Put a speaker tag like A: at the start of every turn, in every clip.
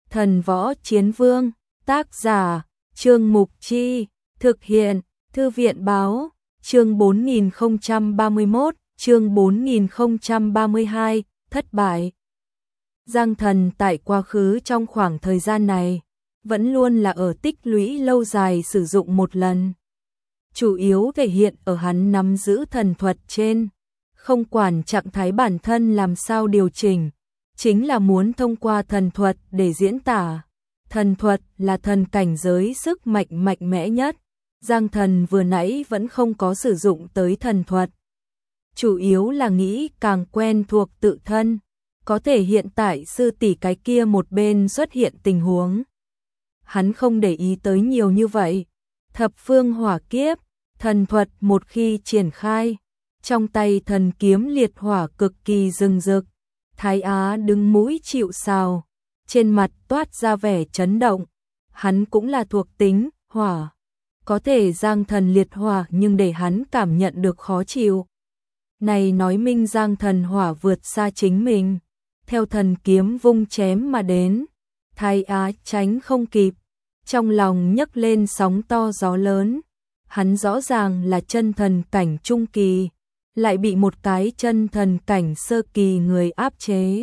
A: Thần Võ Chiến Vương, tác giả, Trương Mục Chi, thực hiện, Thư viện Báo, chương 4031, chương 4032, thất bại. Giang Thần tại quá khứ trong khoảng thời gian này, vẫn luôn là ở tích lũy lâu dài sử dụng một lần. Chủ yếu thể hiện ở hắn nắm giữ thần thuật trên, không quản trạng thái bản thân làm sao điều chỉnh, chính là muốn thông qua thần thuật để diễn tả. Thần thuật là thần cảnh giới sức mạnh mạnh mẽ nhất. Giang Thần vừa nãy vẫn không có sử dụng tới thần thuật. Chủ yếu là nghĩ càng quen thuộc tự thân, có thể hiện tại sư tỷ cái kia một bên xuất hiện tình huống. Hắn không để ý tới nhiều như vậy. Thập phương hỏa kiếp, thần thuật một khi triển khai, trong tay thần kiếm liệt hỏa cực kỳ rừng rực. Thái Á đứng mũi chịu sào, trên mặt toát ra vẻ chấn động. Hắn cũng là thuộc tính hỏa, có thể Giang Thần liệt hỏa nhưng để hắn cảm nhận được khó chịu. Này nói minh Giang Thần hỏa vượt xa chính mình, theo thần kiếm vung chém mà đến. Thái Á tránh không kịp, trong lòng nhấc lên sóng to gió lớn. Hắn rõ ràng là chân thần cảnh trung kỳ, lại bị một cái chân thần cảnh sơ kỳ người áp chế.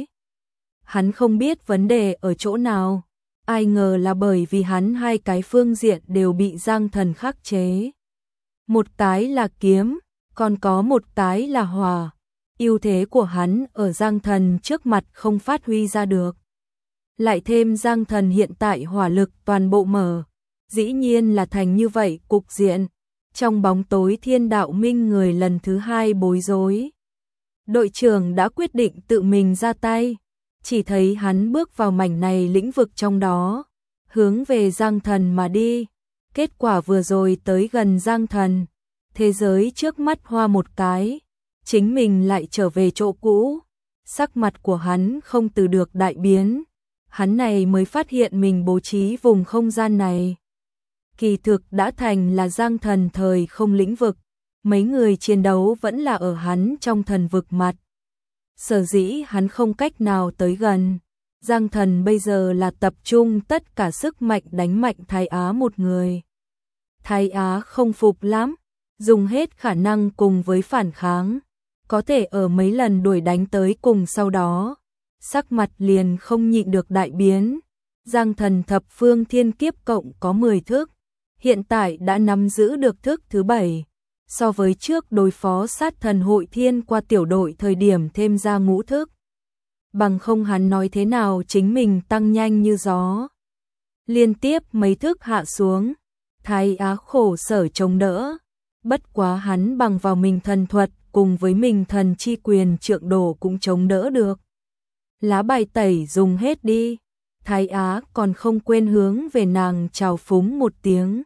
A: Hắn không biết vấn đề ở chỗ nào, ai ngờ là bởi vì hắn hai cái phương diện đều bị Giang Thần khắc chế. Một cái là kiếm, còn có một cái là hỏa. Ưu thế của hắn ở Giang Thần trước mặt không phát huy ra được. Lại thêm Giang Thần hiện tại hỏa lực toàn bộ mở, dĩ nhiên là thành như vậy cục diện. Trong bóng tối Thiên Đạo Minh người lần thứ hai bối rối. Đội trưởng đã quyết định tự mình ra tay, chỉ thấy hắn bước vào mảnh này lĩnh vực trong đó, hướng về Giang Thần mà đi. Kết quả vừa rồi tới gần Giang Thần, thế giới trước mắt hoa một cái, chính mình lại trở về chỗ cũ. Sắc mặt của hắn không từ được đại biến, hắn này mới phát hiện mình bố trí vùng không gian này kỳ thực đã thành là Giang Thần thời không lĩnh vực, mấy người chiến đấu vẫn là ở hắn trong thần vực mặt. Sở dĩ hắn không cách nào tới gần, Giang Thần bây giờ là tập trung tất cả sức mạnh đánh mạnh Thái Á một người. Thái Á không phục lắm, dùng hết khả năng cùng với phản kháng, có thể ở mấy lần đuổi đánh tới cùng sau đó, sắc mặt liền không nhịn được đại biến. Giang Thần thập phương thiên kiếp cộng có 10 thức, hiện tại đã nắm giữ được thức thứ 7, so với trước đối phó sát thần hội thiên qua tiểu đội thời điểm thêm ra ngũ thức. Bằng không hắn nói thế nào chính mình tăng nhanh như gió. Liên tiếp mấy thức hạ xuống, Thái Á khổ sở chống đỡ, bất quá hắn bằng vào mình thần thuật cùng với mình thần chi quyền trượng đồ cũng chống đỡ được. Lá bài tẩy dùng hết đi. Thái Á còn không quên hướng về nàng chào phúng một tiếng.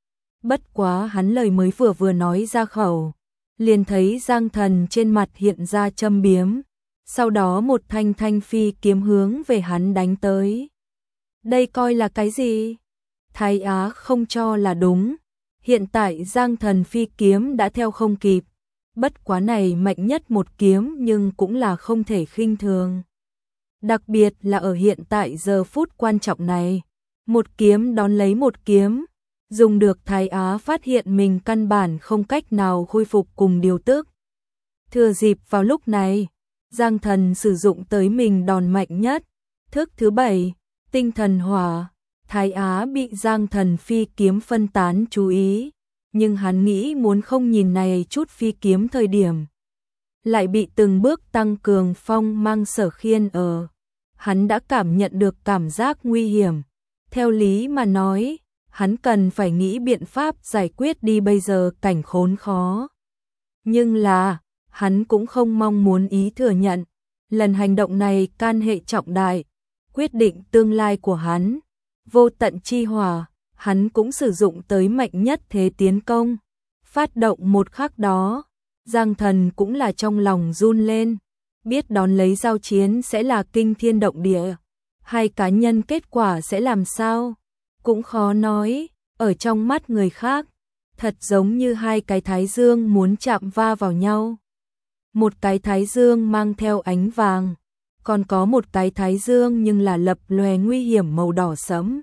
A: Bất quá hắn lời mới vừa nói ra khẩu, liền thấy Giang Thần trên mặt hiện ra châm biếm, sau đó một thanh thanh phi kiếm hướng về hắn đánh tới. Đây coi là cái gì? Thái Á không cho là đúng, hiện tại Giang Thần phi kiếm đã theo không kịp, bất quá này mạnh nhất một kiếm nhưng cũng là không thể khinh thường. Đặc biệt là ở hiện tại giờ phút quan trọng này, một kiếm đón lấy một kiếm, dùng được Thái Á phát hiện mình căn bản không cách nào khôi phục cùng điều tức. Thừa dịp vào lúc này, Giang Thần sử dụng tới mình đòn mạnh nhất, thức thứ 7, tinh thần hỏa. Thái Á bị Giang Thần phi kiếm phân tán chú ý, nhưng hắn nghĩ muốn không nhìn này chút phi kiếm thời điểm, lại bị từng bước tăng cường phong mang sở khiên ở. Hắn đã cảm nhận được cảm giác nguy hiểm. Theo lý mà nói, hắn cần phải nghĩ biện pháp giải quyết đi bây giờ cảnh khốn khó. Nhưng là, hắn cũng không mong muốn ý thừa nhận. Lần hành động này can hệ trọng đại, quyết định tương lai của hắn. Vô tận chi hỏa, hắn cũng sử dụng tới mạnh nhất thế tiến công. Phát động một khắc đó, Giang Thần cũng là trong lòng run lên. Biết đón lấy giao chiến sẽ là kinh thiên động địa. Hai cá nhân kết quả sẽ làm sao? Cũng khó nói, ở trong mắt người khác, thật giống như hai cái thái dương muốn chạm va vào nhau. Một cái thái dương mang theo ánh vàng, còn có một cái thái dương nhưng là lập lòe nguy hiểm màu đỏ sẫm.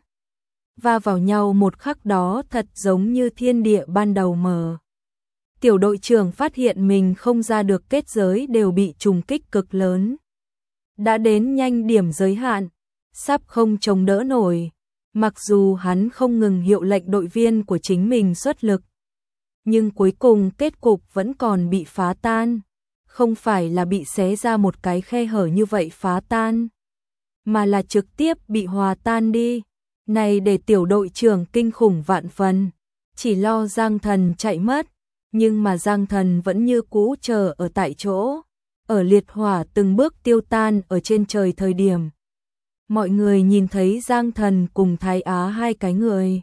A: Va vào nhau một khắc đó thật giống như thiên địa ban đầu mở. Tiểu đội trưởng phát hiện mình không ra được kết giới đều bị trùng kích cực lớn. Đã đến nhanh điểm giới hạn, sắp không chống đỡ nổi. Mặc dù hắn không ngừng hiệu lệnh đội viên của chính mình xuất lực, nhưng cuối cùng kết cục vẫn còn bị phá tan. Không phải là bị xé ra một cái khe hở như vậy phá tan, mà là trực tiếp bị hòa tan đi. Này để tiểu đội trưởng kinh khủng vạn phần, chỉ lo Giang Thần chạy mất, nhưng mà Giang Thần vẫn như cũ chờ ở tại chỗ, ở liệt hỏa từng bước tiêu tan ở trên trời thời điểm. Mọi người nhìn thấy Giang Thần cùng Thái Á hai cái người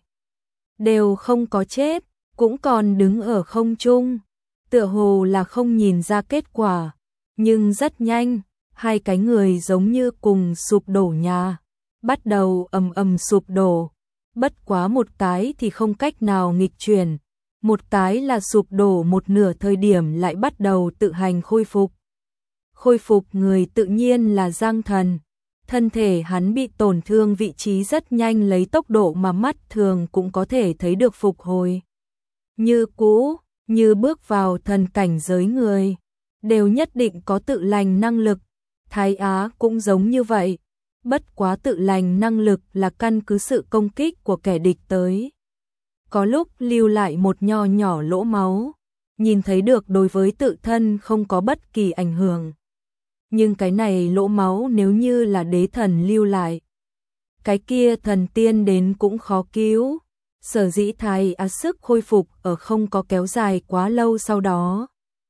A: đều không có chết, cũng còn đứng ở không trung, tựa hồ là không nhìn ra kết quả, nhưng rất nhanh, hai cái người giống như cùng sụp đổ nhà, bắt đầu ầm ầm sụp đổ, bất quá một cái thì không cách nào nghịch chuyển, một cái là sụp đổ một nửa thời điểm lại bắt đầu tự hành khôi phục. Khôi phục người tự nhiên là Giang Thần. Thân thể hắn bị tổn thương vị trí rất nhanh lấy tốc độ mà mắt thường cũng có thể thấy được phục hồi. Như cũ, như bước vào thần cảnh giới người, đều nhất định có tự lành năng lực. Thái Á cũng giống như vậy. Bất quá tự lành năng lực là căn cứ sự công kích của kẻ địch tới. Có lúc lưu lại một nho nhỏ lỗ máu, nhìn thấy được đối với tự thân không có bất kỳ ảnh hưởng. Nhưng cái này lỗ máu nếu như là đế thần lưu lại, cái kia thần tiên đến cũng khó cứu. Sở dĩ Thái Á sức khôi phục ở không có kéo dài quá lâu sau đó,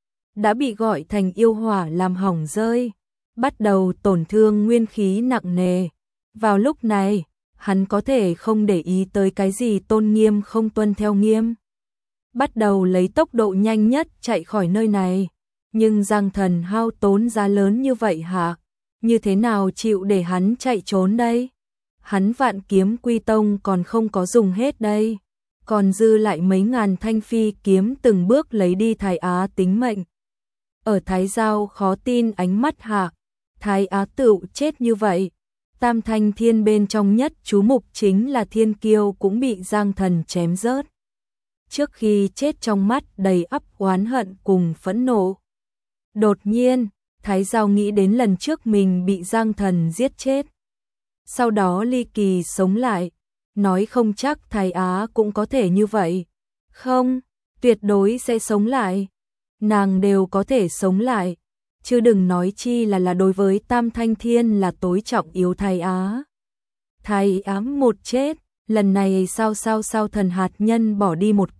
A: đã bị gọi thành yêu hỏa làm hỏng rơi, bắt đầu tổn thương nguyên khí nặng nề. Vào lúc này, hắn có thể không để ý tới cái gì tôn nghiêm không tuân theo nghiêm, bắt đầu lấy tốc độ nhanh nhất chạy khỏi nơi này. Nhưng Giang Thần hao tốn giá lớn như vậy hả? Như thế nào chịu để hắn chạy trốn đây? Hắn Vạn Kiếm Quy Tông còn không có dùng hết đây, còn dư lại mấy ngàn thanh phi kiếm từng bước lấy đi Thái Á tính mệnh. Ở Thái Giao khó tin ánh mắt hạ, Thái Á tựu chết như vậy. Tam Thanh Thiên bên trong nhất chú mục chính là Thiên Kiêu cũng bị Giang Thần chém rớt. Trước khi chết trong mắt đầy ắp oán hận cùng phẫn nộ. Đột nhiên, Thái Giao nghĩ đến lần trước mình bị Giang Thần giết chết. Sau đó ly kỳ sống lại, nói không chắc Thái Á cũng có thể như vậy. Không, tuyệt đối sẽ sống lại. Nàng đều có thể sống lại, chứ đừng nói chi là đối với Tam Thanh Thiên là tối trọng yếu Thái Á. Thái Á một chết, lần này sao thần hạt nhân bỏ đi một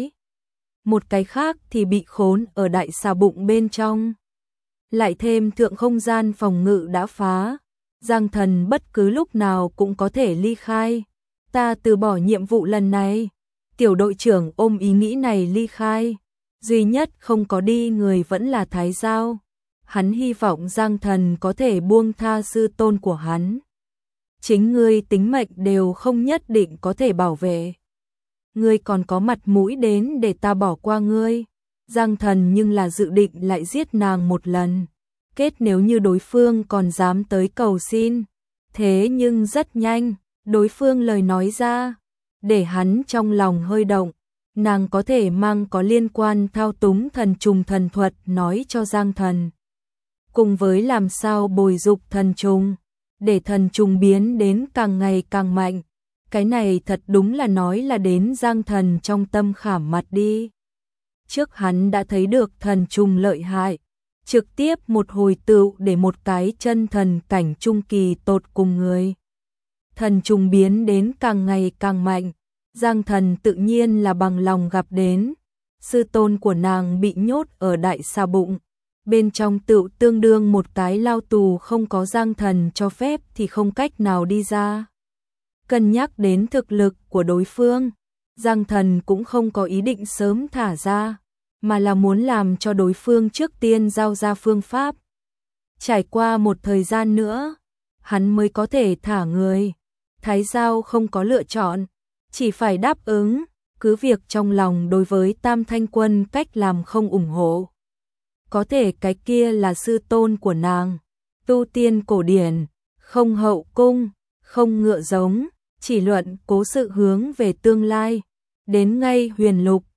A: cái khác thì bị khốn ở đại xà bụng bên trong. Lại thêm thượng không gian phòng ngự đã phá, Giang Thần bất cứ lúc nào cũng có thể ly khai. Ta từ bỏ nhiệm vụ lần này. Tiểu đội trưởng ôm ý nghĩ này ly khai. Duy nhất không có đi người vẫn là Thái Giao. Hắn hy vọng Giang Thần có thể buông tha sư tôn của hắn. Chính ngươi tính mệnh đều không nhất định có thể bảo vệ. Ngươi còn có mặt mũi đến để ta bỏ qua ngươi. Giang Thần nhưng là dự định lại giết nàng một lần. Kết nếu như đối phương còn dám tới cầu xin. Thế nhưng rất nhanh, đối phương lời nói ra, để hắn trong lòng hơi động. Nàng có thể mang có liên quan thao túng thần trùng thần thuật nói cho Giang Thần. Cùng với làm sao bồi dục thần trùng, để thần trùng biến đến càng ngày càng mạnh. Cái này thật đúng là nói là đến Giang Thần trong tâm khảm mặt đi. Trước hắn đã thấy được thần trùng lợi hại, trực tiếp một hồi tựu để một cái chân thần cảnh trung kỳ tột cùng người. Thần trùng biến đến càng ngày càng mạnh, Giang Thần tự nhiên là bằng lòng gặp đến. Sư tôn của nàng bị nhốt ở đại xà bụng, bên trong tựu tương đương một cái lao tù, không có Giang Thần cho phép thì không cách nào đi ra. Cân nhắc đến thực lực của đối phương, Giang Thần cũng không có ý định sớm thả ra, mà là muốn làm cho đối phương trước tiên giao ra phương pháp. Trải qua một thời gian nữa, hắn mới có thể thả người. Thái Giao không có lựa chọn, chỉ phải đáp ứng, cứ việc trong lòng đối với Tam Thanh Quân cách làm không ủng hộ. Có thể cái kia là sư tôn của nàng, tu tiên cổ điển, không hậu cung, không ngựa giống, chỉ luận cố sự hướng về tương lai. Đến ngay huyền lục,